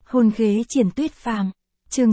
Hôn khế triển tuyết phàm. Chương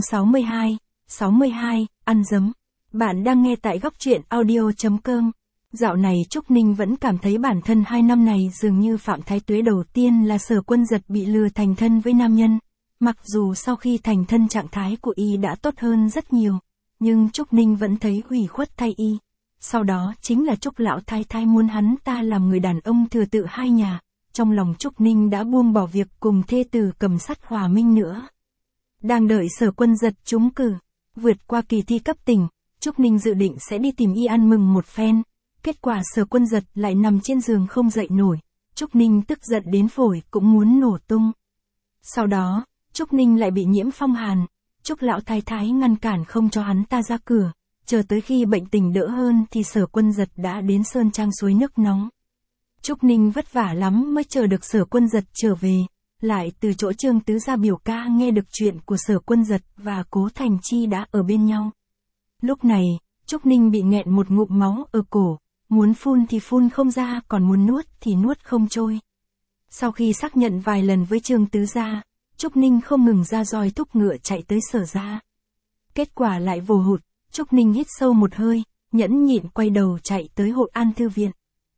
62, ăn dấm. Bạn đang nghe tại góc truyện audio.com. Dạo này Trúc Ninh vẫn cảm thấy bản thân 2 năm này dường như Phạm Thái Tuế đầu tiên là Sở Quân Dật bị lừa thành thân với nam nhân. Mặc dù sau khi thành thân trạng thái của y đã tốt hơn rất nhiều, nhưng Trúc Ninh vẫn thấy ủy khuất thay y. Sau đó chính là Trúc Lão Thái Thái muốn hắn ta làm người đàn ông thừa tự hai nhà. Trong lòng Trúc Ninh đã buông bỏ việc cùng thê tử Cầm Sắt hòa minh nữa. Đang đợi Sở Quân Dật trúng cử, vượt qua kỳ thi cấp tỉnh, Trúc Ninh dự định sẽ đi tìm y ăn mừng một phen. Kết quả Sở Quân Dật lại nằm trên giường không dậy nổi. Trúc Ninh tức giận đến phổi cũng muốn nổ tung. Sau đó, Trúc Ninh lại bị nhiễm phong hàn. Trúc Lão Thái Thái ngăn cản không cho hắn ta ra cửa. Chờ tới khi bệnh tình đỡ hơn thì Sở Quân Dật đã đến sơn trang suối nước nóng. Trúc Ninh vất vả lắm mới chờ được Sở Quân Dật trở về. Lại từ chỗ Trương Tứ Gia biểu ca nghe được chuyện của Sở Quân Dật và Cố Thành Chi đã ở bên nhau. Lúc này, Trúc Ninh bị nghẹn một ngụm máu ở cổ. Muốn phun thì phun không ra, còn muốn nuốt thì nuốt không trôi. Sau khi xác nhận vài lần với Trương Tứ Gia, Trúc Ninh không ngừng ra roi thúc ngựa chạy tới Sở gia. Kết quả lại vồ hụt. Trúc Ninh hít sâu một hơi, nhẫn nhịn quay đầu chạy tới Hội An Thư Viện.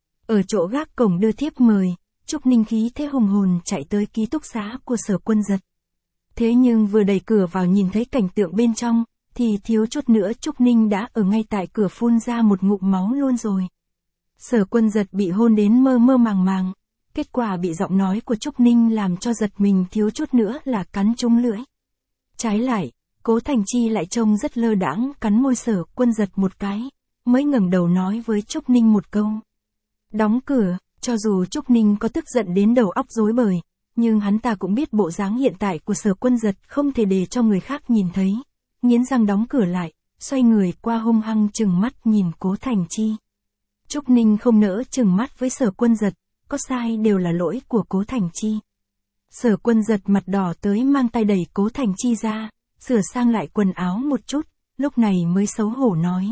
Ở chỗ gác cổng đưa thiếp mời, Trúc Ninh khí thế hùng hồn chạy tới ký túc xá của Sở Quân Dật. Thế nhưng vừa đẩy cửa vào nhìn thấy cảnh tượng bên trong, thì thiếu chút nữa Trúc Ninh đã ở ngay tại cửa phun ra một ngụm máu luôn rồi. Sở Quân Dật bị hôn đến mơ mơ màng màng, kết quả bị giọng nói của Trúc Ninh làm cho giật mình thiếu chút nữa là cắn trúng lưỡi. Trái lại, Cố Thành Chi lại trông rất lơ đãng cắn môi Sở Quân Dật một cái, mới ngẩng đầu nói với Trúc Ninh một câu. Đóng cửa. Cho dù Trúc Ninh có tức giận đến đầu óc rối bời, nhưng hắn ta cũng biết bộ dáng hiện tại của Sở Quân Dật không thể để cho người khác nhìn thấy. Nghiến răng đóng cửa lại, xoay người qua hung hăng trừng mắt nhìn Cố Thành Chi. Trúc Ninh không nỡ trừng mắt với Sở Quân Dật, có sai đều là lỗi của Cố Thành Chi. Sở Quân Dật mặt đỏ tới mang tay đẩy Cố Thành Chi ra, sửa sang lại quần áo một chút, lúc này mới xấu hổ nói.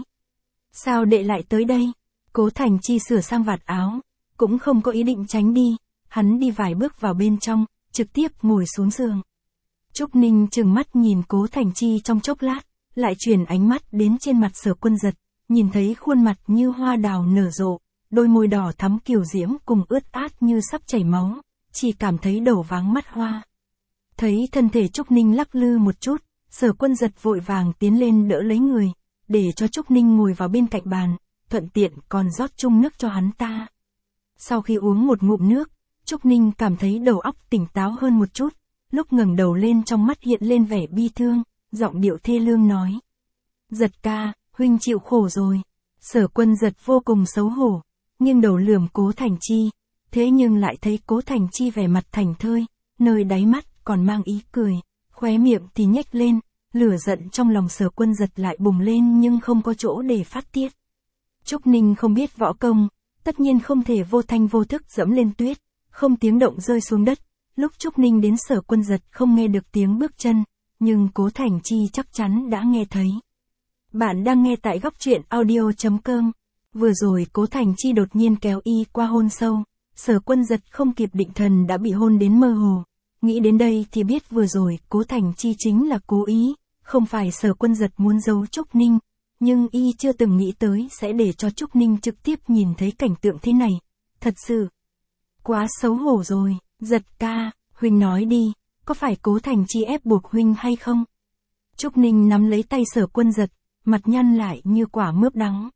Sao đệ lại tới đây? Cố Thành Chi sửa sang vạt áo, cũng không có ý định tránh đi, hắn đi vài bước vào bên trong, trực tiếp ngồi xuống giường. Trúc Ninh trừng mắt nhìn Cố Thành Chi trong chốc lát, lại chuyển ánh mắt đến trên mặt Sở Quân Dật, nhìn thấy khuôn mặt như hoa đào nở rộ, đôi môi đỏ thắm kiều diễm cùng ướt át như sắp chảy máu, chỉ cảm thấy đầu váng mắt hoa. Thấy thân thể Trúc Ninh lắc lư một chút, Sở Quân Dật vội vàng tiến lên đỡ lấy người, để cho Trúc Ninh ngồi vào bên cạnh bàn, thuận tiện còn rót chung nước cho hắn ta. Sau khi uống một ngụm nước, Trúc Ninh cảm thấy đầu óc tỉnh táo hơn một chút, lúc ngẩng đầu lên trong mắt hiện lên vẻ bi thương, giọng điệu thê lương nói. Dật ca, huynh chịu khổ rồi. Sở Quân Dật vô cùng xấu hổ, nghiêng đầu lườm Cố Thành Chi, thế nhưng lại thấy Cố Thành Chi vẻ mặt thảnh thơi, nơi đáy mắt còn mang ý cười, khóe miệng thì nhếch lên, lửa giận trong lòng Sở Quân Dật lại bùng lên nhưng không có chỗ để phát tiết. Trúc Ninh không biết võ công, tất nhiên không thể vô thanh vô thức dẫm lên tuyết, không tiếng động rơi xuống đất. Lúc Trúc Ninh đến Sở Quân Dật không nghe được tiếng bước chân, nhưng Cố Thành Chi chắc chắn đã nghe thấy. Bạn đang nghe tại góc truyện audio.com. Vừa rồi Cố Thành Chi đột nhiên kéo y qua hôn sâu, Sở Quân Dật không kịp định thần đã bị hôn đến mơ hồ. Nghĩ đến đây thì biết vừa rồi Cố Thành Chi chính là cố ý, không phải Sở Quân Dật muốn giấu Trúc Ninh. Nhưng y chưa từng nghĩ tới sẽ để cho Trúc Ninh trực tiếp nhìn thấy cảnh tượng thế này. Thật sự, quá xấu hổ rồi. Dật ca, huynh nói đi, có phải Cố Thành Chi ép buộc huynh hay không? Trúc Ninh nắm lấy tay Sở Quân Dật, mặt nhăn lại như quả mướp đắng.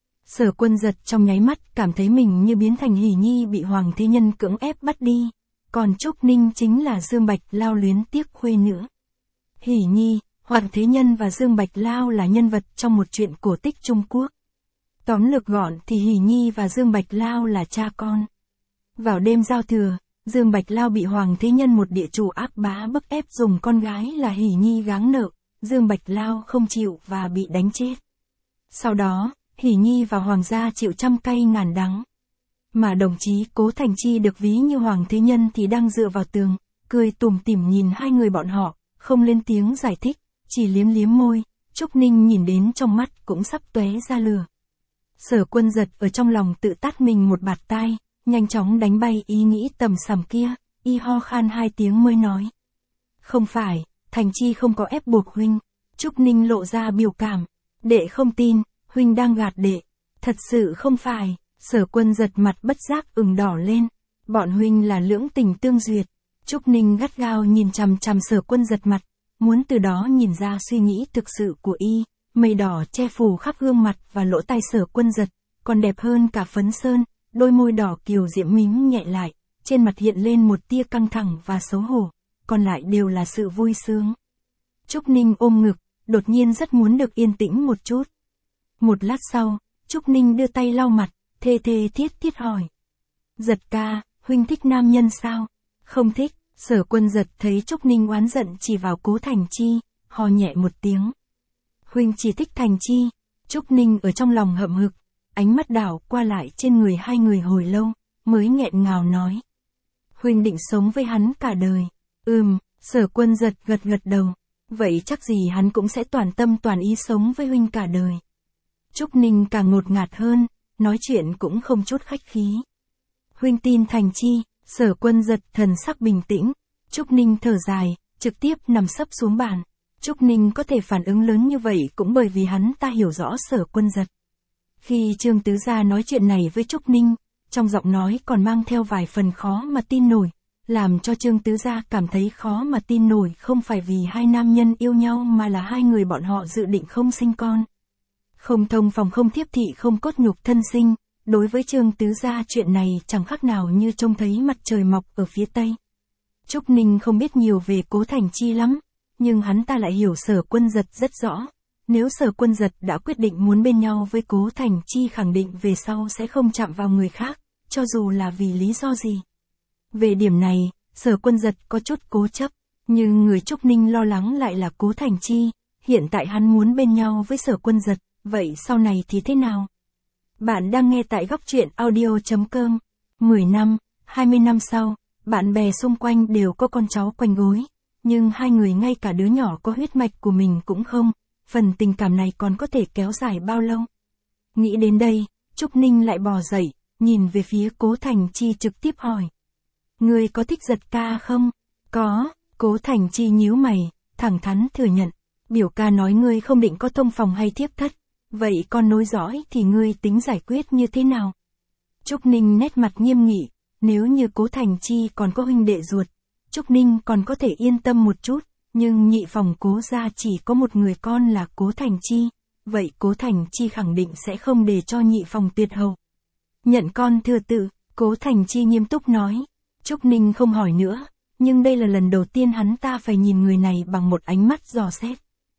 Sở Quân Dật trong nháy mắt cảm thấy mình như biến thành Hỷ Nhi bị Hoàng Thế Nhân cưỡng ép bắt đi. Còn Trúc Ninh chính là Dương Bạch Lao luyến tiếc khuê nữ. Hỷ Nhi, Hoàng Thế Nhân và Dương Bạch Lao là nhân vật trong một truyện cổ tích Trung Quốc. Tóm lược gọn thì Hỷ Nhi và Dương Bạch Lao là cha con. Vào đêm giao thừa, Dương Bạch Lao bị Hoàng Thế Nhân một địa chủ ác bá bức ép dùng con gái là Hỷ Nhi gáng nợ, Dương Bạch Lao không chịu và bị đánh chết. Sau đó, Hỷ Nhi và Hoàng gia chịu trăm cay ngàn đắng. Mà đồng chí Cố Thành Chi được ví như Hoàng Thế Nhân thì đang dựa vào tường, cười tủm tỉm nhìn hai người bọn họ, không lên tiếng giải thích, chỉ liếm liếm môi. Trúc Ninh nhìn đến trong mắt cũng sắp tóe ra lửa. Sở Quân Dật ở trong lòng tự tát mình một bạt tai, nhanh chóng đánh bay ý nghĩ tầm sằm kia, y ho khan 2 tiếng mới nói. Không phải, Thành Chi không có ép buộc huynh. Trúc Ninh lộ ra biểu cảm. Đệ không tin, huynh đang gạt đệ. Thật sự không phải, Sở Quân giật mặt bất giác ửng đỏ lên. Bọn huynh là lưỡng tình tương duyệt. Trúc Ninh gắt gao nhìn chằm chằm Sở Quân giật mặt, muốn từ đó nhìn ra suy nghĩ thực sự của y. Mây đỏ che phủ khắp gương mặt và lỗ tai Sở Quân giật, còn đẹp hơn cả phấn sơn, đôi môi đỏ kiều diễm mím nhẹ lại, trên mặt hiện lên một tia căng thẳng và xấu hổ, còn lại đều là sự vui sướng. Trúc Ninh ôm ngực, đột nhiên rất muốn được yên tĩnh một chút. Một lát sau, Trúc Ninh đưa tay lau mặt, thê thê thiết thiết hỏi. Giật ca, huynh thích nam nhân sao? Không thích. Sở Quân giật thấy Trúc Ninh oán giận chỉ vào Cố Thành Chi, ho nhẹ một tiếng. Huynh chỉ thích Thành Chi. Trúc Ninh ở trong lòng hậm hực, ánh mắt đảo qua lại trên người hai người hồi lâu, mới nghẹn ngào nói. Huynh định sống với hắn cả đời. Sở Quân giật gật gật đầu. Vậy chắc gì hắn cũng sẽ toàn tâm toàn ý sống với huynh cả đời. Trúc Ninh càng ngột ngạt hơn, nói chuyện cũng không chút khách khí. Huynh tin Thành Chi. Sở Quân giật thần sắc bình tĩnh. Trúc Ninh thở dài, trực tiếp nằm sấp xuống bàn. Trúc Ninh có thể phản ứng lớn như vậy cũng bởi vì hắn ta hiểu rõ Sở Quân giật. Khi Trương Tứ Gia nói chuyện này với Trúc Ninh, trong giọng nói còn mang theo vài phần khó mà tin nổi, làm cho Trương Tứ Gia cảm thấy khó mà tin nổi không phải vì hai nam nhân yêu nhau mà là hai người bọn họ dự định không sinh con. Không thông phòng không thiếp thị không cốt nhục thân sinh, đối với Trương Tứ Gia chuyện này chẳng khác nào như trông thấy mặt trời mọc ở phía Tây. Trúc Ninh không biết nhiều về Cố Thành Chi lắm, nhưng hắn ta lại hiểu Sở Quân giật rất rõ. Nếu Sở Quân giật đã quyết định muốn bên nhau với Cố Thành Chi khẳng định về sau sẽ không chạm vào người khác, cho dù là vì lý do gì. Về điểm này, Sở Quân giật có chút cố chấp, nhưng người Trúc Ninh lo lắng lại là Cố Thành Chi. Hiện tại hắn muốn bên nhau với Sở Quân giật, vậy sau này thì thế nào? Bạn đang nghe tại góc truyện audio.com. 10 năm, 20 năm sau, bạn bè xung quanh đều có con cháu quanh gối, nhưng hai người ngay cả đứa nhỏ có huyết mạch của mình cũng không, phần tình cảm này còn có thể kéo dài bao lâu? Nghĩ đến đây, Trúc Ninh lại bò dậy, nhìn về phía Cố Thành Chi trực tiếp hỏi. Ngươi có thích giật ca không? Có. Cố Thành Chi nhíu mày, thẳng thắn thừa nhận. Biểu ca nói ngươi không định có thông phòng hay thiếp thất. Vậy con nối dõi thì ngươi tính giải quyết như thế nào? Trúc Ninh nét mặt nghiêm nghị, nếu như Cố Thành Chi còn có huynh đệ ruột, Trúc Ninh còn có thể yên tâm một chút, nhưng nhị phòng Cố gia chỉ có một người con là Cố Thành Chi, vậy Cố Thành Chi khẳng định sẽ không để cho nhị phòng tuyệt hậu. Nhận con thừa tự, Cố Thành Chi nghiêm túc nói. Trúc Ninh không hỏi nữa, nhưng đây là lần đầu tiên hắn ta phải nhìn người này bằng một ánh mắt dò xét.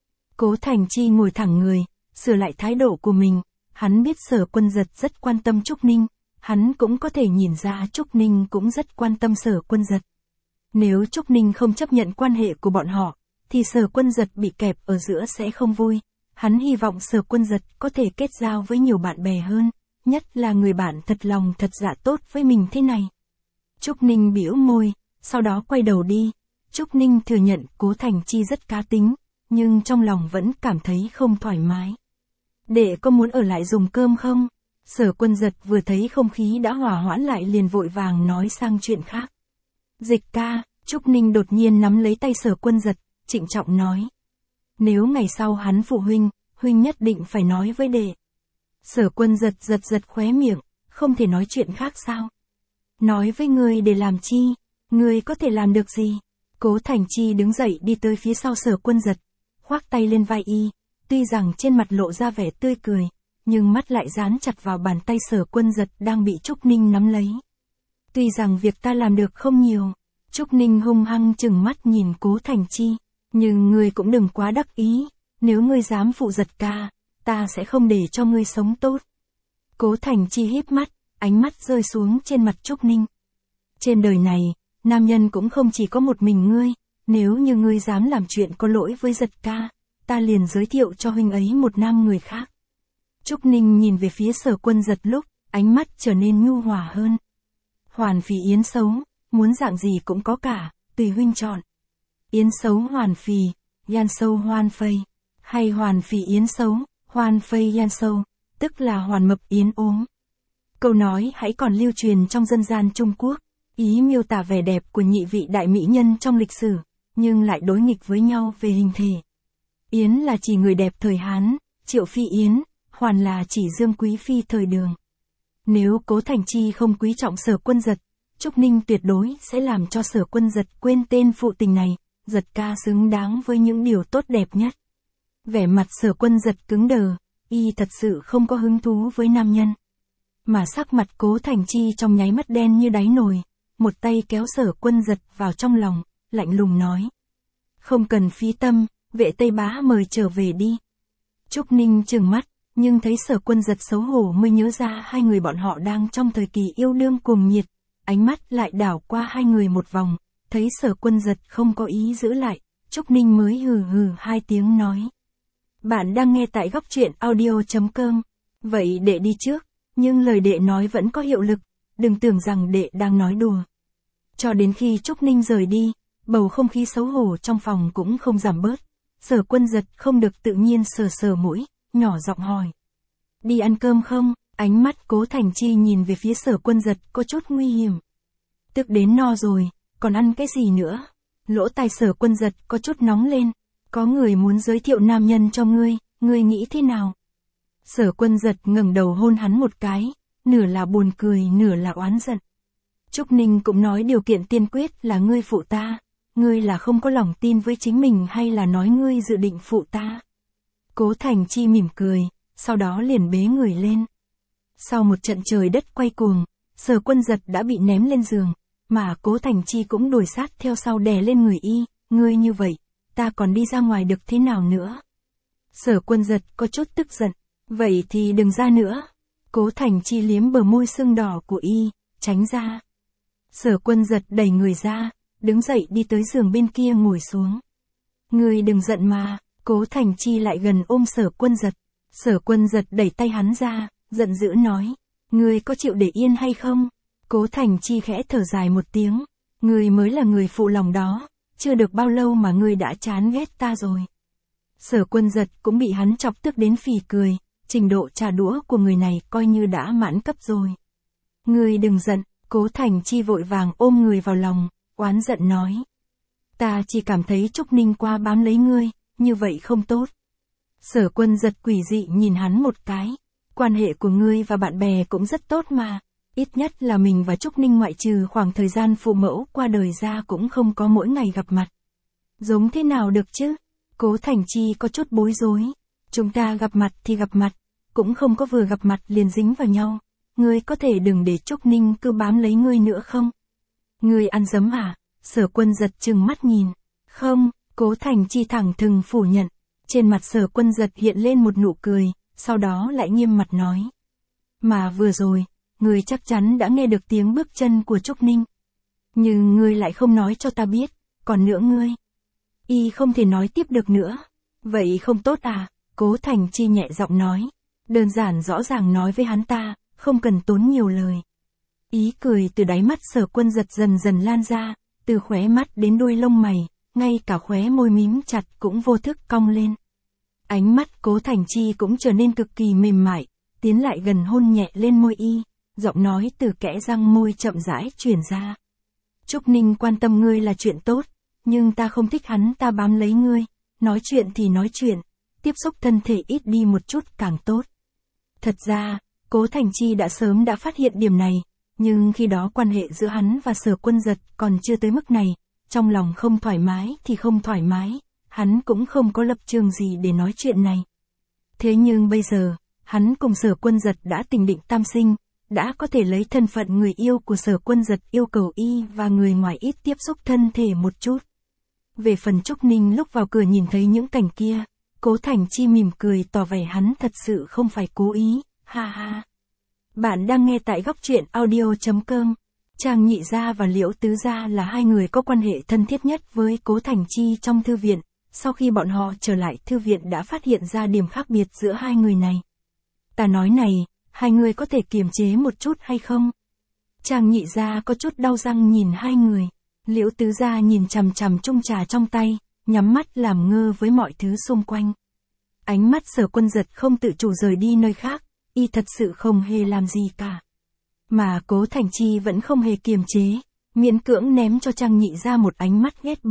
Cố Thành Chi ngồi thẳng người, sửa lại thái độ của mình, hắn biết Sở Quân giật rất quan tâm Trúc Ninh, hắn cũng có thể nhìn ra Trúc Ninh cũng rất quan tâm Sở Quân giật. Nếu Trúc Ninh không chấp nhận quan hệ của bọn họ, thì Sở Quân giật bị kẹp ở giữa sẽ không vui. Hắn hy vọng Sở Quân giật có thể kết giao với nhiều bạn bè hơn, nhất là người bạn thật lòng thật dạ tốt với mình thế này. Trúc Ninh bĩu môi, sau đó quay đầu đi. Trúc Ninh thừa nhận Cố Thành Chi rất cá tính, nhưng trong lòng vẫn cảm thấy không thoải mái. Đệ có muốn ở lại dùng cơm không? Sở Quân giật vừa thấy không khí đã hòa hoãn lại liền vội vàng nói sang chuyện khác. Dịch ca, Trúc Ninh đột nhiên nắm lấy tay Sở Quân giật, trịnh trọng nói. Nếu ngày sau hắn phụ huynh, huynh nhất định phải nói với đệ. Sở Quân giật giật khóe miệng, không thể nói chuyện khác sao? Nói với ngươi để làm chi? Ngươi có thể làm được gì? Cố Thành Chi đứng dậy đi tới phía sau Sở Quân giật, khoác tay lên vai y, tuy rằng trên mặt lộ ra vẻ tươi cười, nhưng mắt lại dán chặt vào bàn tay Sở Quân giật đang bị Trúc Ninh nắm lấy. Tuy rằng việc ta làm được không nhiều, Trúc Ninh hung hăng chừng mắt nhìn Cố Thành Chi, nhưng ngươi cũng đừng quá đắc ý, nếu ngươi dám phụ giật ca, ta sẽ không để cho ngươi sống tốt. Cố Thành Chi híp mắt, ánh mắt rơi xuống trên mặt Trúc Ninh. Trên đời này, nam nhân cũng không chỉ có một mình ngươi, nếu như ngươi dám làm chuyện có lỗi với giật ca, ta liền giới thiệu cho huynh ấy một nam người khác. Trúc Ninh nhìn về phía Sở Quân giật lúc, ánh mắt trở nên nhu hòa hơn. Hoàn phì yến xấu, muốn dạng gì cũng có cả, tùy huynh chọn. Yến xấu hoàn phì, yan sâu hoan phây, hay hoàn phì yến xấu, hoan phây yan sâu, tức là hoàn mập yến ốm. Câu nói hãy còn lưu truyền trong dân gian Trung Quốc, ý miêu tả vẻ đẹp của nhị vị đại mỹ nhân trong lịch sử, nhưng lại đối nghịch với nhau về hình thể. Yến là chỉ người đẹp thời Hán, Triệu Phi Yến, Hoàn là chỉ Dương Quý Phi thời Đường. Nếu Cố Thành Chi không quý trọng Sở Quân Giật, Trúc Ninh tuyệt đối sẽ làm cho Sở Quân Giật quên tên phụ tình này, Giật ca xứng đáng với những điều tốt đẹp nhất. Vẻ mặt Sở Quân Giật cứng đờ, y thật sự không có hứng thú với nam nhân. Mà sắc mặt Cố Thành Chi trong nháy mắt đen như đáy nồi, một tay kéo Sở Quân Giật vào trong lòng, lạnh lùng nói. Không cần phí tâm, vệ Tây Bá mời trở về đi. Trúc Ninh trừng mắt, nhưng thấy Sở Quân Giật xấu hổ mới nhớ ra hai người bọn họ đang trong thời kỳ yêu đương cuồng nhiệt, ánh mắt lại đảo qua hai người một vòng, thấy Sở Quân Giật không có ý giữ lại, Trúc Ninh mới hừ hừ hai tiếng nói. Bạn đang nghe tại góc truyện audio.com, vậy đệ đi trước, nhưng lời đệ nói vẫn có hiệu lực, đừng tưởng rằng đệ đang nói đùa. Cho đến khi Trúc Ninh rời đi, bầu không khí xấu hổ trong phòng cũng không giảm bớt, Sở Quân Giật không được tự nhiên sờ sờ mũi, nhỏ giọng hỏi. Đi ăn cơm không? Ánh mắt Cố Thành Chi nhìn về phía Sở Quân Giật có chút nguy hiểm. Tức đến no rồi, còn ăn cái gì nữa? Lỗ tai Sở Quân Giật có chút nóng lên. Có người muốn giới thiệu nam nhân cho ngươi nghĩ thế nào? Sở Quân Giật ngẩng đầu hôn hắn một cái, nửa là buồn cười nửa là oán giận. Trúc Ninh cũng nói điều kiện tiên quyết là ngươi phụ ta, ngươi là không có lòng tin với chính mình hay là nói ngươi dự định phụ ta? Cố Thành Chi mỉm cười, sau đó liền bế người lên. Sau một trận trời đất quay cuồng, Sở Quân Giật đã bị ném lên giường, mà Cố Thành Chi cũng đuổi sát theo sau đè lên người y, ngươi như vậy, ta còn đi ra ngoài được thế nào nữa? Sở Quân Giật có chút tức giận, vậy thì đừng ra nữa. Cố Thành Chi liếm bờ môi sưng đỏ của y, tránh ra. Sở Quân Giật đẩy người ra, đứng dậy đi tới giường bên kia ngồi xuống. Ngươi đừng giận mà. Cố Thành Chi lại gần ôm Sở Quân Giật. Sở Quân Giật đẩy tay hắn ra, giận dữ nói. Ngươi có chịu để yên hay không? Cố Thành Chi khẽ thở dài một tiếng. Ngươi mới là người phụ lòng đó, chưa được bao lâu mà ngươi đã chán ghét ta rồi. Sở Quân Giật cũng bị hắn chọc tức đến phì cười, trình độ trà đũa của người này coi như đã mãn cấp rồi. Ngươi đừng giận, Cố Thành Chi vội vàng ôm người vào lòng, oán giận nói. Ta chỉ cảm thấy Trúc Ninh qua bám lấy ngươi, như vậy không tốt. Sở Quân Giật quỷ dị nhìn hắn một cái. Quan hệ của ngươi và bạn bè cũng rất tốt mà. Ít nhất là mình và Trúc Ninh ngoại trừ khoảng thời gian phụ mẫu qua đời ra cũng không có mỗi ngày gặp mặt. Giống thế nào được chứ? Cố Thành Chi có chút bối rối. Chúng ta gặp mặt thì gặp mặt, cũng không có vừa gặp mặt liền dính vào nhau. Ngươi có thể đừng để Trúc Ninh cứ bám lấy ngươi nữa không? Ngươi ăn dấm à? Sở Quân Giật trừng mắt nhìn. Không, Cố Thành Chi thẳng thừng phủ nhận. Trên mặt Sở Quân Giật hiện lên một nụ cười, sau đó lại nghiêm mặt nói. Mà vừa rồi, ngươi chắc chắn đã nghe được tiếng bước chân của Trúc Ninh. Nhưng ngươi lại không nói cho ta biết, còn nữa ngươi. Y không thể nói tiếp được nữa. Vậy không tốt à? Cố Thành Chi nhẹ giọng nói. Đơn giản rõ ràng nói với hắn ta, không cần tốn nhiều lời. Ý cười từ đáy mắt Sở Quân Giật dần dần lan ra, từ khóe mắt đến đuôi lông mày, ngay cả khóe môi mím chặt cũng vô thức cong lên. Ánh mắt Cố Thành Chi cũng trở nên cực kỳ mềm mại, tiến lại gần hôn nhẹ lên môi y, giọng nói từ kẽ răng môi chậm rãi truyền ra. Trúc Ninh quan tâm ngươi là chuyện tốt, nhưng ta không thích hắn ta bám lấy ngươi, nói chuyện thì nói chuyện, tiếp xúc thân thể ít đi một chút càng tốt. Thật ra, Cố Thành Chi đã sớm đã phát hiện điểm này, nhưng khi đó quan hệ giữa hắn và Sở Quân Giật còn chưa tới mức này, trong lòng không thoải mái thì không thoải mái, hắn cũng không có lập trường gì để nói chuyện này. Thế nhưng bây giờ, hắn cùng Sở Quân Giật đã tình định tam sinh, đã có thể lấy thân phận người yêu của Sở Quân Giật yêu cầu y và người ngoài ít tiếp xúc thân thể một chút. Về phần Trúc Ninh lúc vào cửa nhìn thấy những cảnh kia, Cố Thành Chi mỉm cười tỏ vẻ hắn thật sự không phải cố ý, ha ha. Bạn đang nghe tại góc truyện audio.com. Trang Nhị Gia và Liễu Tứ Gia là hai người có quan hệ thân thiết nhất với Cố Thành Chi trong thư viện. Sau khi bọn họ trở lại thư viện đã phát hiện ra điểm khác biệt giữa hai người này. Ta nói này, hai người có thể kiềm chế một chút hay không? Trang Nhị Gia có chút đau răng nhìn hai người. Liễu Tứ Gia nhìn chằm chằm chung trà trong tay, nhắm mắt làm ngơ với mọi thứ xung quanh. Ánh mắt Sở Quân Giật không tự chủ rời đi nơi khác, y thật sự không hề làm gì cả. Mà Cố Thành Chi vẫn không hề kiềm chế, miễn cưỡng ném cho Trang Nhị Gia một ánh mắt ghét bỏ,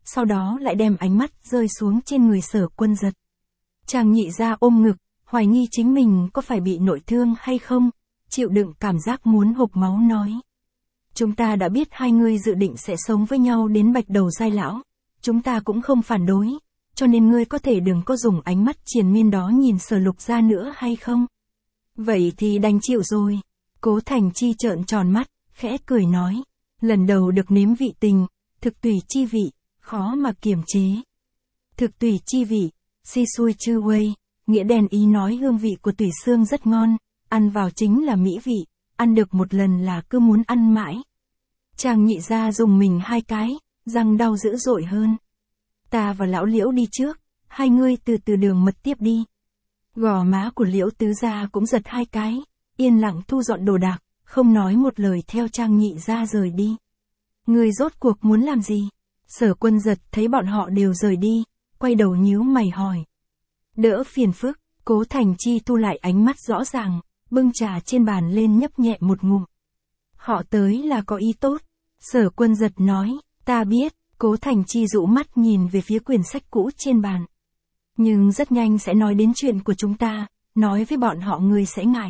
sau đó lại đem ánh mắt rơi xuống trên người Sở Quân Giật. Trang Nhị Gia ôm ngực, hoài nghi chính mình có phải bị nội thương hay không, chịu đựng cảm giác muốn hộc máu nói. Chúng ta đã biết hai người dự định sẽ sống với nhau đến bạch đầu giai lão, chúng ta cũng không phản đối, cho nên ngươi có thể đừng có dùng ánh mắt triền miên đó nhìn Sở Lục gia nữa hay không? Vậy thì đành chịu rồi. Cố Thành Chi trợn tròn mắt, khẽ cười nói. Lần đầu được nếm vị tình, thực tùy chi vị, khó mà kiềm chế. Thực tùy chi vị, si xui chư quay, nghĩa đen ý nói hương vị của tùy xương rất ngon, ăn vào chính là mỹ vị, ăn được một lần là cứ muốn ăn mãi. Trang Nhị Gia dùng mình hai cái, răng đau dữ dội hơn. Ta và lão Liễu đi trước, hai ngươi từ từ đường mật tiếp đi. Gò má của Liễu tứ gia cũng giật hai cái, yên lặng thu dọn đồ đạc, không nói một lời theo Trang Nhị Gia rời đi. Ngươi rốt cuộc muốn làm gì? Sở Quân Giật thấy bọn họ đều rời đi, quay đầu nhíu mày hỏi. Đỡ phiền phức, Cố Thành Chi thu lại ánh mắt rõ ràng, bưng trà trên bàn lên nhấp nhẹ một ngụm. Họ tới là có ý tốt. Sở Quân Giật nói, ta biết. Cố Thành Chi dụ mắt nhìn về phía quyển sách cũ trên bàn. Nhưng rất nhanh sẽ nói đến chuyện của chúng ta, nói với bọn họ người sẽ ngại.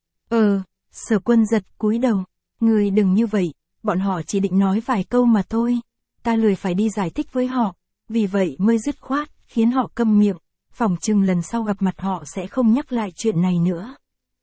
Sở Quân Giật cúi đầu, người đừng như vậy, bọn họ chỉ định nói vài câu mà thôi. Ta lười phải đi giải thích với họ, vì vậy mới dứt khoát, khiến họ câm miệng, phỏng chừng lần sau gặp mặt họ sẽ không nhắc lại chuyện này nữa.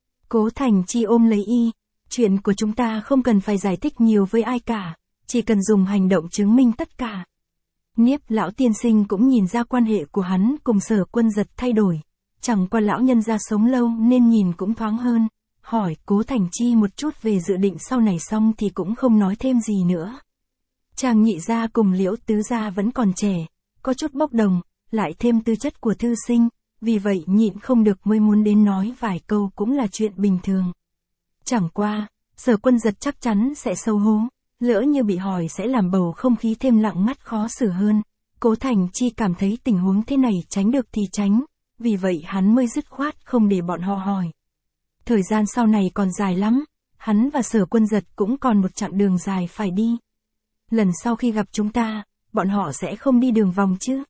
Cố Thành Chi ôm lấy y, chuyện của chúng ta không cần phải giải thích nhiều với ai cả. Chỉ cần dùng hành động chứng minh tất cả. Niếp lão tiên sinh cũng nhìn ra quan hệ của hắn cùng Sở Quân Giật thay đổi. Chẳng qua lão nhân gia sống lâu nên nhìn cũng thoáng hơn. Hỏi Cố Thành Chi một chút về dự định sau này xong thì cũng không nói thêm gì nữa. Trang Nhị Gia cùng Liễu tứ gia vẫn còn trẻ, có chút bốc đồng, lại thêm tư chất của thư sinh, vì vậy nhịn không được mới muốn đến nói vài câu cũng là chuyện bình thường. Chẳng qua, Sở Quân Giật chắc chắn sẽ xấu hổ. Lỡ như bị hỏi sẽ làm bầu không khí thêm lặng ngắt khó xử hơn. Cố Thành Chi cảm thấy tình huống thế này tránh được thì tránh, vì vậy hắn mới dứt khoát không để bọn họ hỏi. Thời gian sau này còn dài lắm, hắn và Sở Quân Giật cũng còn một chặng đường dài phải đi. Lần sau khi gặp chúng ta, bọn họ sẽ không đi đường vòng chứ?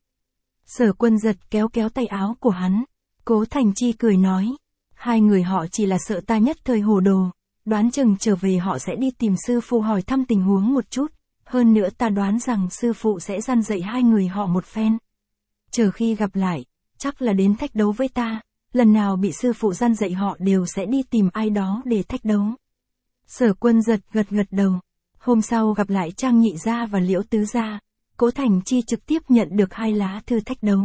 Sở Quân Giật kéo kéo tay áo của hắn. Cố Thành Chi cười nói, hai người họ chỉ là sợ ta nhất thời hồ đồ. Đoán chừng trở về họ sẽ đi tìm sư phụ hỏi thăm tình huống một chút, hơn nữa ta đoán rằng sư phụ sẽ răn dạy hai người họ một phen. Chờ khi gặp lại, chắc là đến thách đấu với ta, lần nào bị sư phụ răn dạy họ đều sẽ đi tìm ai đó để thách đấu. Sở Quân Giật gật gật đầu, hôm sau gặp lại Trang Nhị Gia và Liễu tứ gia, Cố Thành Chi trực tiếp nhận được 2 lá thư thách đấu.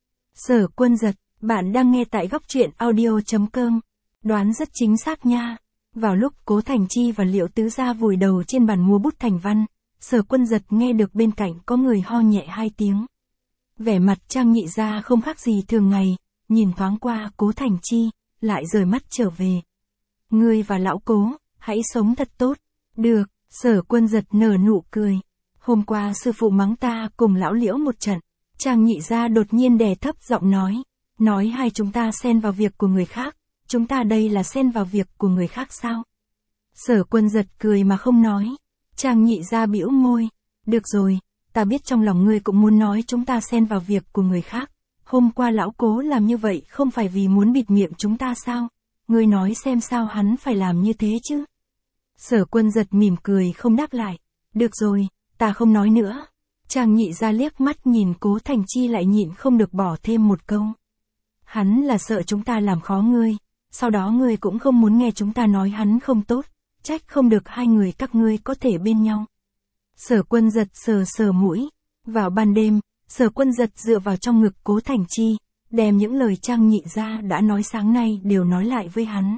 Sở Quân Giật, bạn đang nghe tại góc truyện audio.com, đoán rất chính xác nha. Vào lúc Cố Thành Chi và Liễu tứ gia vùi đầu trên bàn mua bút thành văn, Sở Quân Giật nghe được bên cạnh có người ho nhẹ 2 tiếng. Vẻ mặt Trang Nhị Gia không khác gì thường ngày, nhìn thoáng qua Cố Thành Chi, lại rời mắt trở về. Ngươi và lão Cố, hãy sống thật tốt. Được, Sở Quân Giật nở nụ cười. Hôm qua sư phụ mắng ta cùng lão Liễu một trận. Trang Nhị Gia đột nhiên đè thấp giọng nói hai chúng ta xen vào việc của người khác. Chúng ta đây là xen vào việc của người khác sao? Sở Quân Giật cười mà không nói. Trang Nhị Gia bĩu môi. Được rồi, ta biết trong lòng ngươi cũng muốn nói chúng ta xen vào việc của người khác. Hôm qua lão Cố làm như vậy không phải vì muốn bịt miệng chúng ta sao? Ngươi nói xem sao hắn phải làm như thế chứ? Sở Quân Giật mỉm cười không đáp lại. Được rồi, ta không nói nữa. Trang Nhị Gia liếc mắt nhìn Cố Thành Chi lại nhịn không được bỏ thêm một câu. Hắn là sợ chúng ta làm khó ngươi. Sau đó ngươi cũng không muốn nghe chúng ta nói hắn không tốt, trách không được hai người các ngươi có thể bên nhau. Sở Quân Giật sờ mũi. Vào ban đêm, Sở Quân Giật dựa vào trong ngực Cố Thành Chi, đem những lời Trang Nhị Gia đã nói sáng nay đều nói lại với hắn.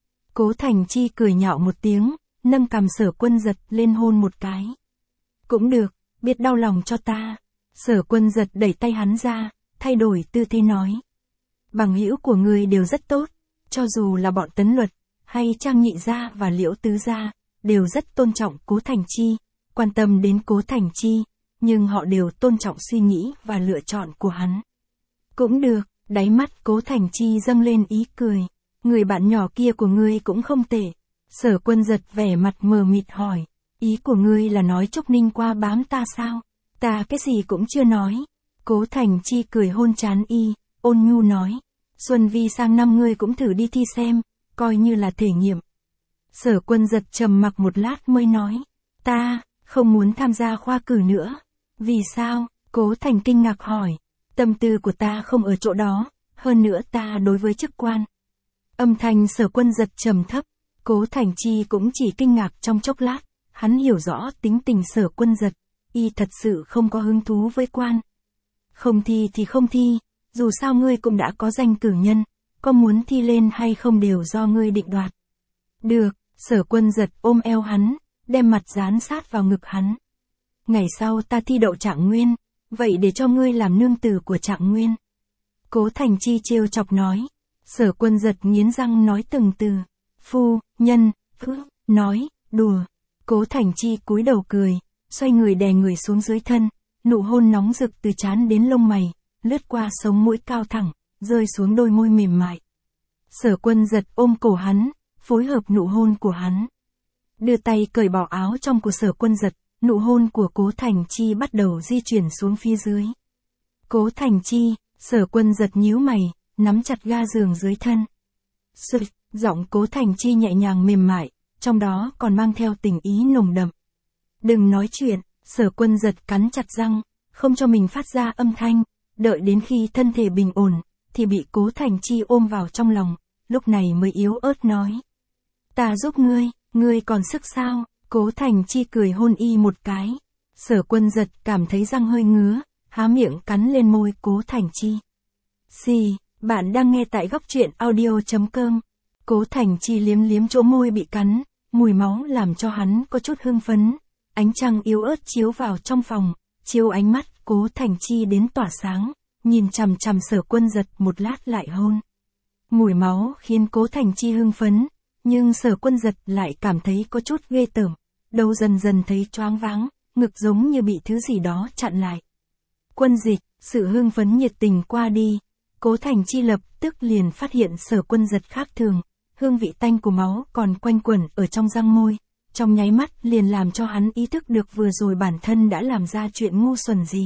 Cố Thành Chi cười nhạo một tiếng, nâng cằm Sở Quân Giật lên hôn một cái. Cũng được, biết đau lòng cho ta. Sở Quân Giật đẩy tay hắn ra, thay đổi tư thế nói. Bằng hữu của ngươi đều rất tốt. Cho dù là bọn Tấn Luật, hay Trang Nhị Gia và Liễu tứ gia, đều rất tôn trọng Cố Thành Chi, quan tâm đến Cố Thành Chi, nhưng họ đều tôn trọng suy nghĩ và lựa chọn của hắn. Cũng được, đáy mắt Cố Thành Chi dâng lên ý cười. Người bạn nhỏ kia của ngươi cũng không tệ. Sở Quân Giật vẻ mặt mờ mịt hỏi, ý của ngươi là nói Trúc Ninh qua bám ta sao? Ta cái gì cũng chưa nói. Cố Thành Chi cười hôn trán y, ôn nhu nói. Xuân Vi sang năm ngươi cũng thử đi thi xem, coi như là thể nghiệm. Sở Quân Giật trầm mặc một lát mới nói. Ta, không muốn tham gia khoa cử nữa. Vì sao? Cố Thành kinh ngạc hỏi. Tâm tư của ta không ở chỗ đó, hơn nữa ta đối với chức quan. Âm thanh Sở Quân Giật trầm thấp, Cố Thành Chi cũng chỉ kinh ngạc trong chốc lát, hắn hiểu rõ tính tình Sở Quân Giật, y thật sự không có hứng thú với quan. Không thi thì không thi, dù sao ngươi cũng đã có danh cử nhân, có muốn thi lên hay không đều do ngươi định đoạt. Được, Sở Quân Giật ôm eo hắn, đem mặt dán sát vào ngực hắn. Ngày sau ta thi đậu Trạng Nguyên, vậy để cho ngươi làm nương tử của Trạng Nguyên. Cố Thành Chi trêu chọc nói. Sở Quân Giật nghiến răng nói từng từ. Phu, nhân, nói, đùa. Cố Thành Chi cúi đầu cười, xoay người đè người xuống dưới thân, nụ hôn nóng rực từ trán đến lông mày, lướt qua sống mũi cao thẳng, rơi xuống đôi môi mềm mại. Sở Quân Giật ôm cổ hắn, phối hợp nụ hôn của hắn. Đưa tay cởi bỏ áo trong của Sở Quân Giật, nụ hôn của Cố Thành Chi bắt đầu di chuyển xuống phía dưới. Cố Thành Chi, Sở Quân Giật nhíu mày, nắm chặt ga giường dưới thân. Giọng Cố Thành Chi nhẹ nhàng mềm mại, trong đó còn mang theo tình ý nồng đậm. Đừng nói chuyện, Sở Quân Giật cắn chặt răng, không cho mình phát ra âm thanh, đợi đến khi thân thể bình ổn, thì bị Cố Thành Chi ôm vào trong lòng, lúc này mới yếu ớt nói. Ta giúp ngươi còn sức sao? Cố Thành Chi cười hôn y một cái. Sở Quân Giật cảm thấy răng hơi ngứa, há miệng cắn lên môi Cố Thành Chi. Bạn đang nghe tại góc truyện audio.com. Cố Thành Chi liếm liếm chỗ môi bị cắn, mùi máu làm cho hắn có chút hưng phấn. Ánh trăng yếu ớt chiếu vào trong phòng, chiếu ánh mắt Cố Thành Chi đến tỏa sáng, nhìn chằm chằm Sở Quân Giật một lát lại hôn. Mùi máu khiến Cố Thành Chi hưng phấn, nhưng Sở Quân Giật lại cảm thấy có chút ghê tởm, đầu dần dần thấy choáng váng, ngực giống như bị thứ gì đó chặn lại. Quân Dịch, sự hưng phấn nhiệt tình qua đi, Cố Thành Chi lập tức liền phát hiện Sở Quân Giật khác thường, hương vị tanh của máu còn quanh quẩn ở trong răng môi, trong nháy mắt liền làm cho hắn ý thức được vừa rồi bản thân đã làm ra chuyện ngu xuẩn gì.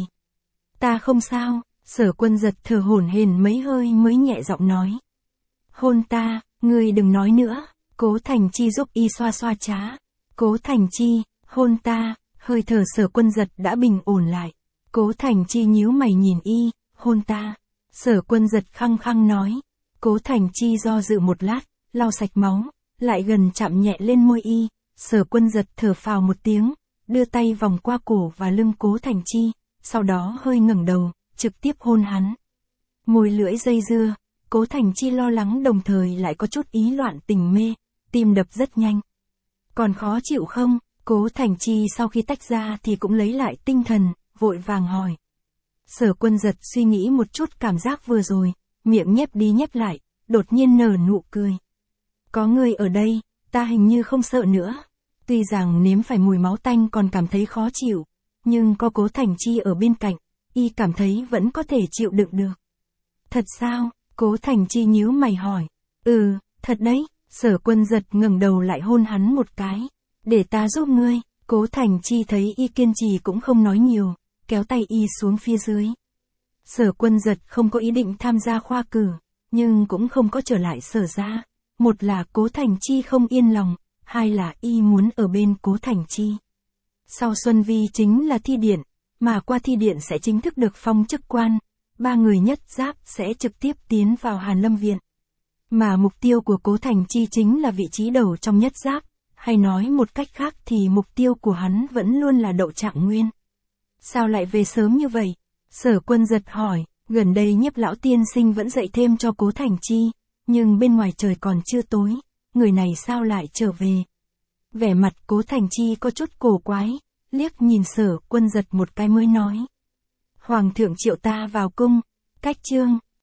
Ta không sao, Sở Quân Giật thở hổn hển mấy hơi mới nhẹ giọng nói. Hôn ta, ngươi đừng nói nữa. Cố Thành Chi giúp y xoa xoa trá. Cố Thành Chi, hôn ta, hơi thở Sở Quân Giật đã bình ổn lại. Cố Thành Chi nhíu mày nhìn y, hôn ta. Sở Quân Giật khăng khăng nói. Cố Thành Chi do dự một lát, lau sạch máu, lại gần chạm nhẹ lên môi y. Sở Quân Giật thở phào một tiếng, đưa tay vòng qua cổ và lưng Cố Thành Chi, sau đó hơi ngẩng đầu, trực tiếp hôn hắn. Môi lưỡi dây dưa, Cố Thành Chi lo lắng đồng thời lại có chút ý loạn tình mê, tim đập rất nhanh. Còn khó chịu không? Cố Thành Chi sau khi tách ra thì cũng lấy lại tinh thần, vội vàng hỏi. Sở Quân Giật suy nghĩ một chút cảm giác vừa rồi, miệng nhếch đi nhếch lại, đột nhiên nở nụ cười. Có người ở đây, ta hình như không sợ nữa. Tuy rằng nếm phải mùi máu tanh còn cảm thấy khó chịu, nhưng có Cố Thành Chi ở bên cạnh, y cảm thấy vẫn có thể chịu đựng được. Thật sao? Cố Thành Chi nhíu mày hỏi. Thật đấy. Sở Quân Giật ngẩng đầu lại hôn hắn một cái. Để ta giúp ngươi. Cố Thành Chi thấy y kiên trì cũng không nói nhiều, kéo tay y xuống phía dưới. Sở Quân Giật không có ý định tham gia khoa cử, nhưng cũng không có trở lại Sở gia. Một là Cố Thành Chi không yên lòng, hai là y muốn ở bên Cố Thành Chi. Sau Xuân Vi chính là thi điện, mà qua thi điện sẽ chính thức được phong chức quan. 3 người nhất giáp sẽ trực tiếp tiến vào Hàn Lâm Viện. Mà mục tiêu của Cố Thành Chi chính là vị trí đầu trong nhất giáp, hay nói một cách khác thì mục tiêu của hắn vẫn luôn là đậu Trạng Nguyên. Sao lại về sớm như vậy? Sở Quân Giật hỏi, gần đây Nhiếp lão tiên sinh vẫn dạy thêm cho Cố Thành Chi, nhưng bên ngoài trời còn chưa tối, người này sao lại trở về? Vẻ mặt Cố Thành Chi có chút cổ quái, liếc nhìn Sở Quân Giật một cái mới nói. Hoàng thượng triệu ta vào cung, cách chương.